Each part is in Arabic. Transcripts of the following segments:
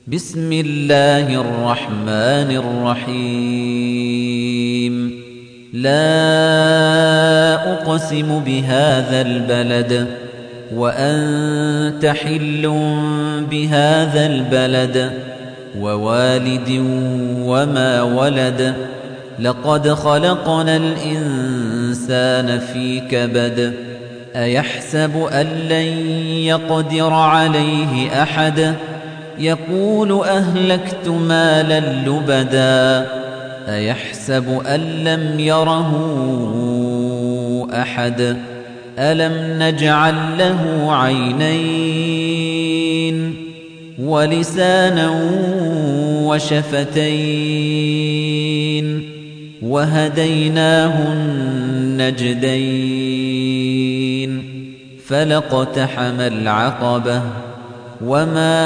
بسم الله الرحمن الرحيم لا أقسم بهذا البلد وأنت حل بهذا البلد ووالد وما ولد لقد خلقنا الإنسان في كبد أيحسب أن لن يقدر عليه أحد يقول أهلكت مالا لبدا أيحسب أن لم يره أحد ألم نجعل له عينين ولسانا وشفتين وهديناه النجدين فلاقتحم العقبة وما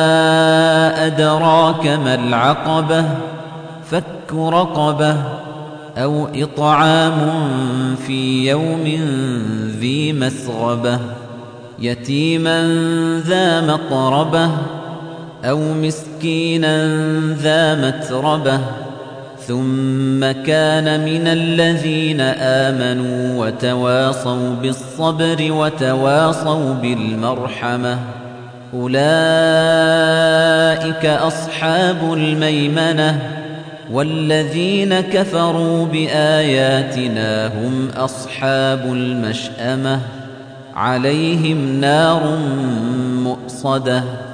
أدراك ما العقبة فك رقبة أو إطعام في يوم ذي مسغبة يتيما ذا مقربة أو مسكينا ذا متربة ثم كان من الذين آمنوا وتواصوا بالصبر وتواصوا بالمرحمة أولئك أصحاب الميمنة والذين كفروا بآياتنا هم أصحاب المشأمة عليهم نار مؤصدة